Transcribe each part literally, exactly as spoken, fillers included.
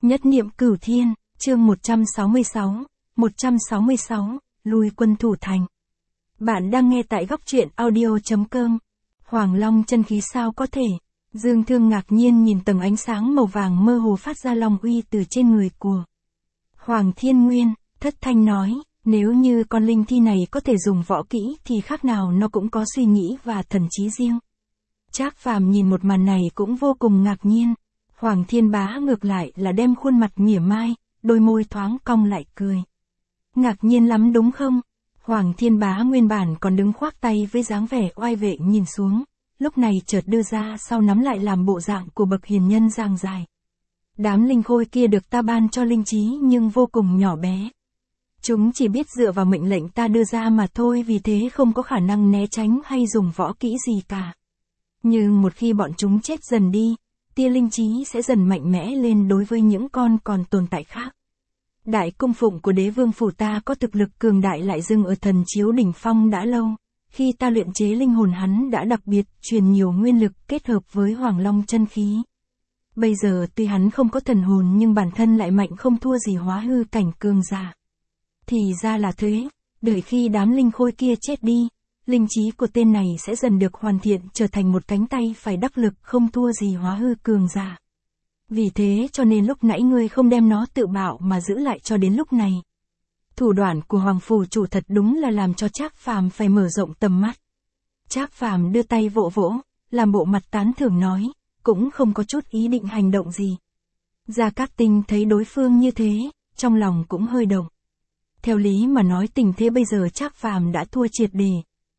Nhất niệm cửu thiên, chương một trăm sáu mươi sáu, một trăm sáu mươi sáu, lui quân thủ thành. Bạn đang nghe tại góc truyện audio chấm com. Hoàng Long chân khí sao có thể? Dương Thương ngạc nhiên nhìn tầng ánh sáng màu vàng mơ hồ phát ra long uy từ trên người của Hoàng Thiên Nguyên, thất thanh nói, nếu như con linh thi này có thể dùng võ kỹ thì khác nào nó cũng có suy nghĩ và thần trí riêng. Trác Phàm nhìn một màn này cũng vô cùng ngạc nhiên. Hoàng Thiên Bá ngược lại là đem khuôn mặt mỉa mai, đôi môi thoáng cong lại cười. Ngạc nhiên lắm đúng không? Hoàng Thiên Bá nguyên bản còn đứng khoác tay với dáng vẻ oai vệ nhìn xuống, lúc này chợt đưa ra sau nắm lại làm bộ dạng của bậc hiền nhân giang dài. Đám linh khôi kia được ta ban cho linh trí nhưng vô cùng nhỏ bé. Chúng chỉ biết dựa vào mệnh lệnh ta đưa ra mà thôi, vì thế không có khả năng né tránh hay dùng võ kỹ gì cả. Nhưng một khi bọn chúng chết dần đi, tia linh trí sẽ dần mạnh mẽ lên đối với những con còn tồn tại khác. Đại cung phụng của đế vương phủ ta có thực lực cường đại lại dừng ở thần chiếu đỉnh phong đã lâu. Khi ta luyện chế linh hồn hắn đã đặc biệt truyền nhiều nguyên lực kết hợp với Hoàng Long chân khí. Bây giờ tuy hắn không có thần hồn nhưng bản thân lại mạnh không thua gì hóa hư cảnh cường giả. Thì ra là thế, đợi khi đám linh khôi kia chết đi, linh trí của tên này sẽ dần được hoàn thiện trở thành một cánh tay phải đắc lực không thua gì hóa hư cường giả. Vì thế cho nên lúc nãy ngươi không đem nó tự bạo mà giữ lại cho đến lúc này. Thủ đoạn của Hoàng phủ chủ thật đúng là làm cho Trác Phàm phải mở rộng tầm mắt. Trác Phàm đưa tay vỗ vỗ, làm bộ mặt tán thưởng nói, cũng không có chút ý định hành động gì. Gia Cát Tinh thấy đối phương như thế, trong lòng cũng hơi động. Theo lý mà nói tình thế bây giờ Trác Phàm đã thua triệt để.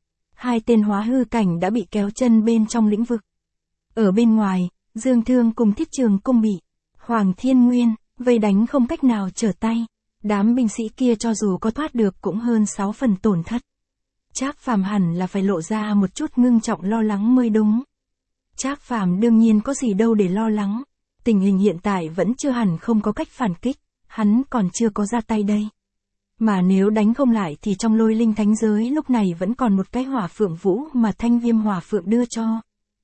Hai tên hóa hư cảnh đã bị kéo chân bên trong lĩnh vực. Ở bên ngoài, Dương Thương cùng Thiết Trường Cung bị Hoàng Thiên Nguyên vây đánh không cách nào trở tay. Đám binh sĩ kia cho dù có thoát được cũng hơn sáu phần tổn thất. Trác Phàm hẳn là phải lộ ra một chút ngưng trọng lo lắng mới đúng. Trác Phàm đương nhiên có gì đâu để lo lắng. Tình hình hiện tại vẫn chưa hẳn không có cách phản kích, hắn còn chưa có ra tay đây. Mà nếu đánh không lại thì trong Lôi Linh Thánh giới lúc này vẫn còn một cái hỏa phượng vũ mà Thanh Viêm hỏa phượng đưa cho.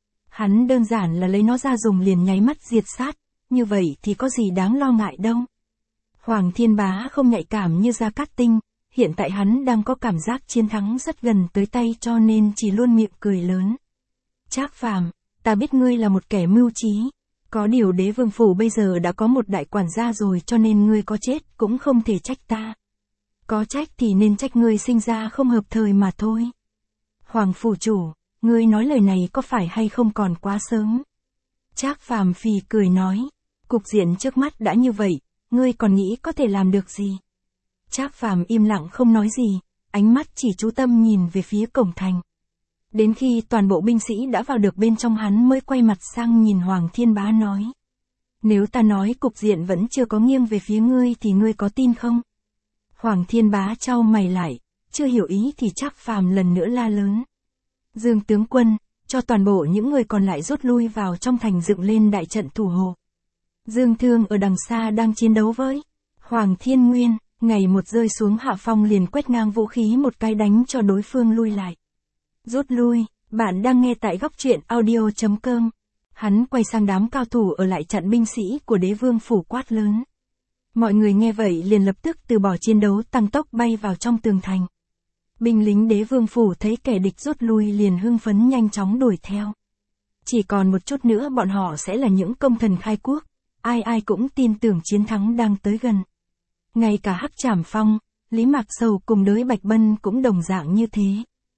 Hắn đơn giản là lấy nó ra dùng liền nháy mắt diệt sát, như vậy thì có gì đáng lo ngại đâu. Hoàng Thiên Bá không nhạy cảm như Gia Cát Tinh, hiện tại hắn đang có cảm giác chiến thắng rất gần tới tay cho nên chỉ luôn miệng cười lớn. Trác Phàm, ta biết ngươi là một kẻ mưu trí, có điều đế vương phủ bây giờ đã có một đại quản gia rồi cho nên ngươi có chết cũng không thể trách ta. Có trách thì nên trách ngươi sinh ra không hợp thời mà thôi. Hoàng phủ chủ, ngươi nói lời này có phải hay không còn quá sớm? Trác Phàm phì cười nói, cục diện trước mắt đã như vậy, ngươi còn nghĩ có thể làm được gì? Trác Phàm im lặng không nói gì, ánh mắt chỉ chú tâm nhìn về phía cổng thành. Đến khi toàn bộ binh sĩ đã vào được bên trong hắn mới quay mặt sang nhìn Hoàng Thiên Bá nói. Nếu ta nói cục diện vẫn chưa có nghiêng về phía ngươi thì ngươi có tin không? Hoàng Thiên Bá chau mày lại, chưa hiểu ý thì Trác Phàm lần nữa la lớn. Dương tướng quân, cho toàn bộ những người còn lại rút lui vào trong thành dựng lên đại trận thủ hộ. Dương Thương ở đằng xa đang chiến đấu với Hoàng Thiên Nguyên, ngày một rơi xuống hạ phong liền quét ngang vũ khí một cái đánh cho đối phương lui lại. Rút lui, bạn đang nghe tại góc truyện audio chấm com. Hắn quay sang đám cao thủ ở lại chặn binh sĩ của đế vương phủ quát lớn. Mọi người nghe vậy liền lập tức từ bỏ chiến đấu tăng tốc bay vào trong tường thành. Binh lính đế vương phủ thấy kẻ địch rút lui liền hưng phấn nhanh chóng đuổi theo. Chỉ còn một chút nữa bọn họ sẽ là những công thần khai quốc, ai ai cũng tin tưởng chiến thắng đang tới gần. Ngay cả Hắc Trảm Phong, Lý Mạc Sầu cùng đới Bạch Bân cũng đồng dạng như thế.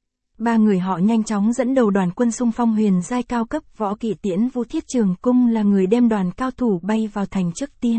Ba người họ nhanh chóng dẫn đầu đoàn quân xung phong huyền giai cao cấp võ kỵ tiễn Vũ Thiết Trường Cung là người đem đoàn cao thủ bay vào thành trước tiên.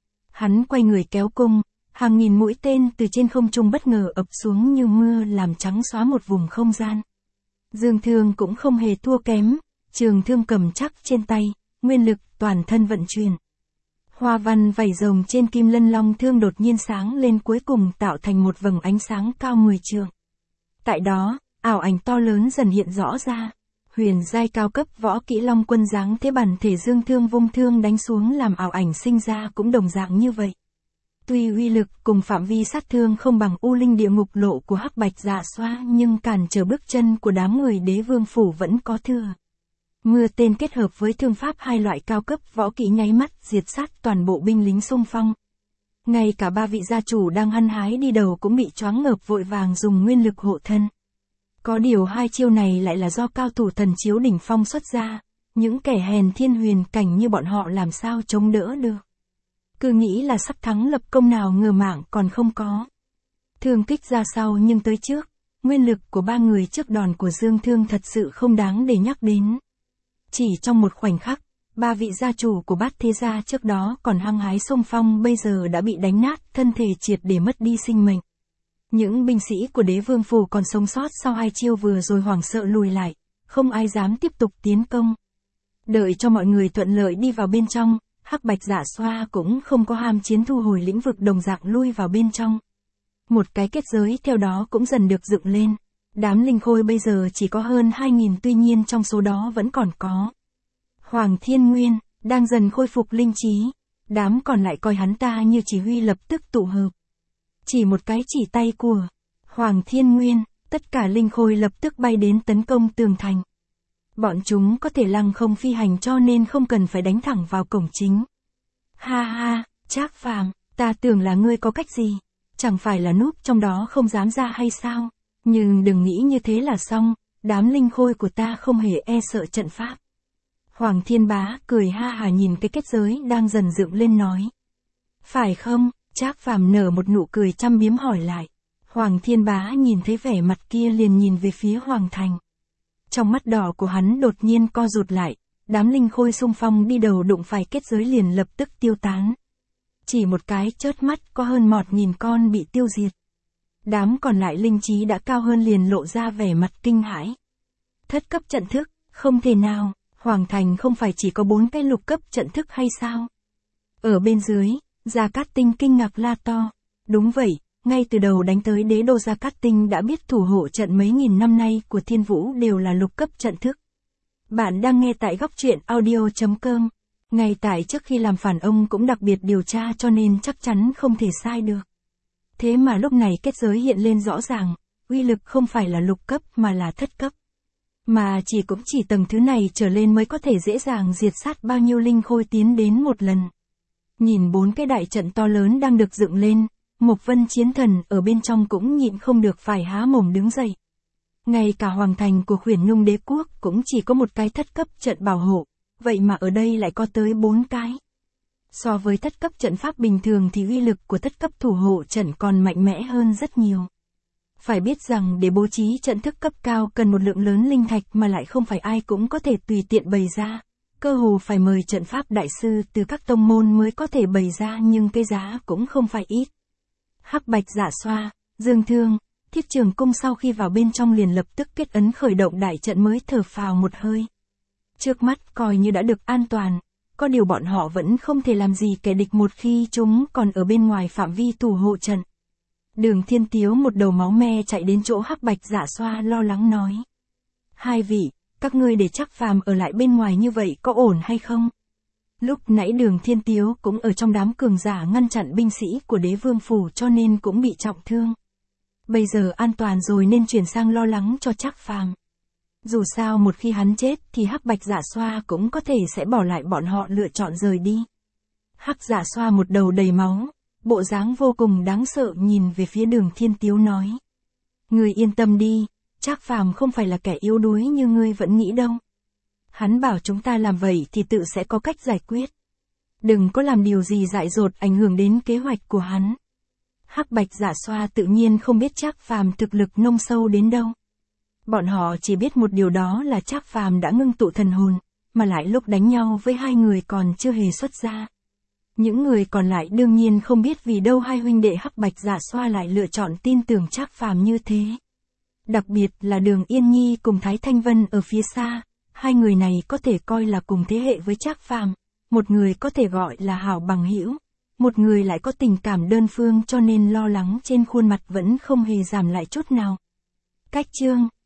Hắn quay người kéo cung, hàng nghìn mũi tên từ trên không trung bất ngờ ập xuống như mưa làm trắng xóa một vùng không gian. Dương Thương cũng không hề thua kém, trường thương cầm chắc trên tay, nguyên lực toàn thân vận chuyển. Hoa văn vảy rồng trên kim lân long thương đột nhiên sáng lên cuối cùng tạo thành một vầng ánh sáng cao mười trượng. Tại đó, ảo ảnh to lớn dần hiện rõ ra. Huyền giai cao cấp võ kỹ long quân dáng thế bản thể Dương Thương vung thương đánh xuống làm ảo ảnh sinh ra cũng đồng dạng như vậy. Tuy uy lực cùng phạm vi sát thương không bằng U Linh địa ngục lộ của Hắc Bạch Dạ Xoa nhưng cản trở bước chân của đám người đế vương phủ vẫn có thừa. Mưa tên kết hợp với thương pháp hai loại cao cấp võ kỹ nháy mắt diệt sát toàn bộ binh lính xung phong. Ngay cả ba vị gia chủ đang hăng hái đi đầu cũng bị choáng ngợp vội vàng dùng nguyên lực hộ thân. Có điều hai chiêu này lại là do cao thủ thần chiếu đỉnh phong xuất ra, những kẻ hèn thiên huyền cảnh như bọn họ làm sao chống đỡ được. Cứ nghĩ là sắp thắng lập công nào ngờ mạng còn không có. Thương kích ra sau nhưng tới trước, nguyên lực của ba người trước đòn của Dương Thương thật sự không đáng để nhắc đến. Chỉ trong một khoảnh khắc, ba vị gia chủ của Bát Thế Gia trước đó còn hăng hái xung phong bây giờ đã bị đánh nát, thân thể triệt để mất đi sinh mệnh. Những binh sĩ của Đế Vương Phủ còn sống sót sau hai chiêu vừa rồi hoảng sợ lùi lại, không ai dám tiếp tục tiến công. Đợi cho mọi người thuận lợi đi vào bên trong, Hắc Bạch Dạ Xoa cũng không có ham chiến thu hồi lĩnh vực đồng dạng lui vào bên trong. Một cái kết giới theo đó cũng dần được dựng lên. Đám linh khôi bây giờ chỉ có hơn hai nghìn, tuy nhiên trong số đó vẫn còn có Hoàng Thiên Nguyên, đang dần khôi phục linh trí. Đám còn lại coi hắn ta như chỉ huy lập tức tụ hợp. Chỉ một cái chỉ tay của Hoàng Thiên Nguyên, tất cả linh khôi lập tức bay đến tấn công tường thành. Bọn chúng có thể lăng không phi hành cho nên không cần phải đánh thẳng vào cổng chính. Ha ha, Trác Phàm, ta tưởng là ngươi có cách gì, chẳng phải là núp trong đó không dám ra hay sao? Nhưng đừng nghĩ như thế là xong, đám linh khôi của ta không hề e sợ trận pháp. Hoàng Thiên Bá cười ha hà nhìn cái kết giới đang dần dựng lên nói. Phải không? Trác Phàm nở một nụ cười chăm biếm hỏi lại. Hoàng Thiên Bá nhìn thấy vẻ mặt kia liền nhìn về phía Hoàng Thành. Trong mắt đỏ của hắn đột nhiên co rụt lại, đám linh khôi xung phong đi đầu đụng phải kết giới liền lập tức tiêu tán. Chỉ một cái chớp mắt có hơn một nghìn con bị tiêu diệt. Đám còn lại linh trí đã cao hơn liền lộ ra vẻ mặt kinh hãi. Thất cấp trận thức, không thể nào, Hoàng Thành không phải chỉ có bốn cái lục cấp trận thức hay sao? Ở bên dưới, Gia Cát Tinh kinh ngạc la to. Đúng vậy, ngay từ đầu đánh tới đế đô Gia Cát Tinh đã biết thủ hộ trận mấy nghìn năm nay của Thiên Vũ đều là lục cấp trận thức. Bạn đang nghe tại góc truyện audio chấm com. Ngay tại trước khi làm phản ông cũng đặc biệt điều tra cho nên chắc chắn không thể sai được. Thế mà lúc này kết giới hiện lên rõ ràng, uy lực không phải là lục cấp mà là thất cấp. Mà chỉ cũng chỉ tầng thứ này trở lên mới có thể dễ dàng diệt sát bao nhiêu linh khôi tiến đến một lần. Nhìn bốn cái đại trận to lớn đang được dựng lên, Mộc Vân Chiến Thần ở bên trong cũng nhịn không được phải há mồm đứng dậy. Ngay cả hoàng thành của Khuyển Nhung Đế Quốc cũng chỉ có một cái thất cấp trận bảo hộ, vậy mà ở đây lại có tới bốn cái. So với thất cấp trận pháp bình thường thì uy lực của thất cấp thủ hộ trận còn mạnh mẽ hơn rất nhiều. Phải biết rằng để bố trí trận thức cấp cao cần một lượng lớn linh thạch mà lại không phải ai cũng có thể tùy tiện bày ra. Cơ hồ phải mời trận pháp đại sư từ các tông môn mới có thể bày ra, nhưng cái giá cũng không phải ít. Hắc Bạch Dạ Xoa, Dương Thương, Thiết Trường Cung sau khi vào bên trong liền lập tức kết ấn khởi động đại trận mới thở phào một hơi. Trước mắt coi như đã được an toàn, có điều bọn họ vẫn không thể làm gì kẻ địch một khi chúng còn ở bên ngoài phạm vi thủ hộ trận. Đường Thiên Tiếu một đầu máu me chạy đến chỗ Hắc Bạch Dạ Xoa lo lắng nói. Hai vị, các ngươi để Trác Phàm ở lại bên ngoài như vậy có ổn hay không? Lúc nãy Đường Thiên Tiếu cũng ở trong đám cường giả ngăn chặn binh sĩ của Đế Vương Phủ cho nên cũng bị trọng thương. Bây giờ an toàn rồi nên chuyển sang lo lắng cho Trác Phàm. Dù sao một khi hắn chết thì Hắc Bạch Dạ Xoa cũng có thể sẽ bỏ lại bọn họ lựa chọn rời đi. Hắc Dạ Xoa một đầu đầy máu, bộ dáng vô cùng đáng sợ nhìn về phía Đường Thiên Tiếu nói. Ngươi yên tâm đi, Trác Phàm không phải là kẻ yếu đuối như ngươi vẫn nghĩ đâu. Hắn bảo chúng ta làm vậy thì tự sẽ có cách giải quyết. Đừng có làm điều gì dại dột ảnh hưởng đến kế hoạch của hắn. Hắc Bạch Dạ Xoa tự nhiên không biết Trác Phàm thực lực nông sâu đến đâu. Bọn họ chỉ biết một điều đó là Trác Phàm đã ngưng tụ thần hồn, mà lại lúc đánh nhau với hai người còn chưa hề xuất ra. Những người còn lại đương nhiên không biết vì đâu hai huynh đệ Hắc Bạch Dạ Xoa lại lựa chọn tin tưởng Trác Phàm như thế. Đặc biệt là Đường Yên Nhi cùng Thái Thanh Vân ở phía xa, hai người này có thể coi là cùng thế hệ với Trác Phàm, một người có thể gọi là hảo bằng hữu, một người lại có tình cảm đơn phương cho nên lo lắng trên khuôn mặt vẫn không hề giảm lại chút nào. Cách chương